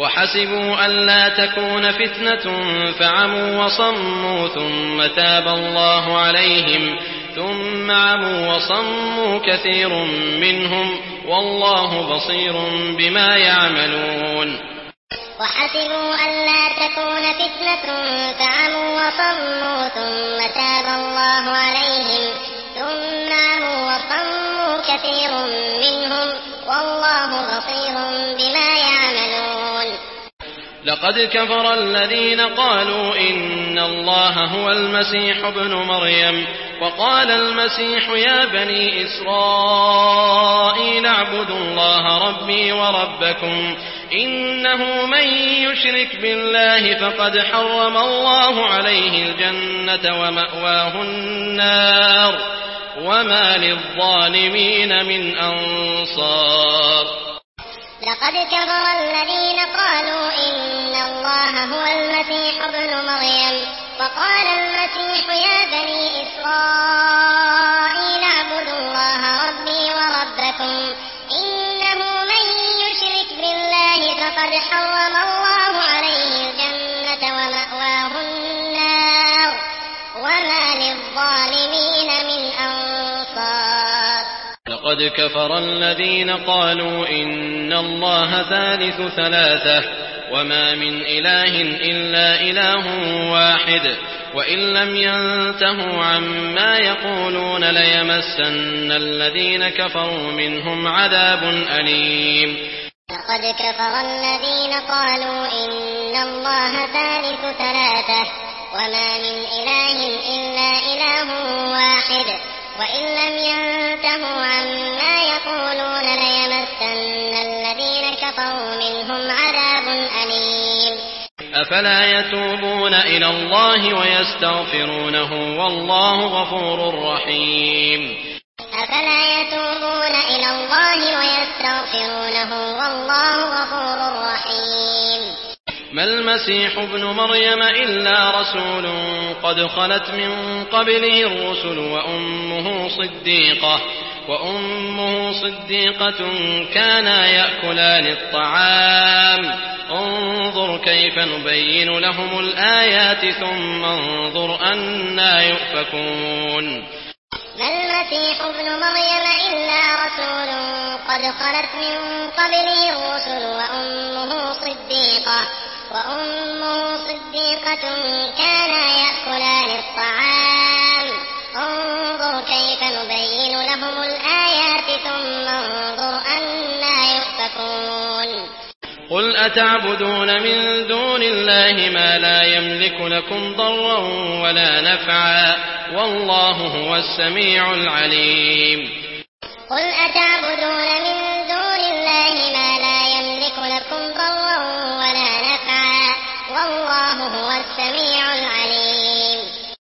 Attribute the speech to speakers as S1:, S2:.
S1: وحسبوا ألا تكون فتنة فعموا وصموا ثم تاب الله عليهم ثم عموا وصموا كثير منهم والله بصير بما يعملون.
S2: وحسبوا ألا تكون فتنة فعموا وصموا ثم تاب الله عليهم ثم عموا وصموا كثير منهم والله بصير بما يعملون.
S1: لقد كفر الذين قالوا إن الله هو المسيح ابن مريم وقال المسيح يا بني إسرائيل اعبدوا الله ربي وربكم إنه من يشرك بالله فقد حرم الله عليه الجنة ومأواه النار وما للظالمين من أنصار.
S2: لقد كفر الذين قالوا إن الله هو المسيح ابن مريم وقال المسيح يا بني إسرائيل اعبدوا الله ربي وربكم إنه من يشرك بالله فقد حرم الله عليه الجنة ومأواه النار وما للظالمين من أنصار.
S1: لقد كفر الذين قالوا إن الله ثالث ثلاثة وما من إله إلا إله واحد وإن لم ينتهوا عما يقولون ليمسن الذين كفروا منهم عذاب أليم.
S2: لقد كفر الذين قالوا إن الله ثالث ثلاثة وما من إله إلا إله واحد وإن لم ينتهوا عما يقولون ليمسن الذين كفروا منهم عذاب أليم.
S1: أفلا يتوبون إلى الله ويستغفرونه والله غفور رحيم.
S2: أفلا يتوبون إلى الله ويستغفرونه والله غفور رحيم.
S1: ما المسيح ابن مريم إلا رسول قد خلت من قبله الرسل وأمه صديقة كانا يأكلان الطعام انظر كيف نبين لهم الآيات ثم انظر أنى يؤفكون.
S2: ما المسيح ابن مريم إلا رسول قد خلت من قبله الرسل وأمه صديقة كانا يأكلان الطعام انظر كيف نبين لهم الآيات ثم انظر أنى يؤفكون.
S1: قل أتعبدون من دون الله ما لا يملك لكم ضرا ولا نفعا والله هو السميع العليم.
S2: قل أتعبدون من دون الله ما لا يملك لكم ضرا ولا نفعا والله هو السميع العليم.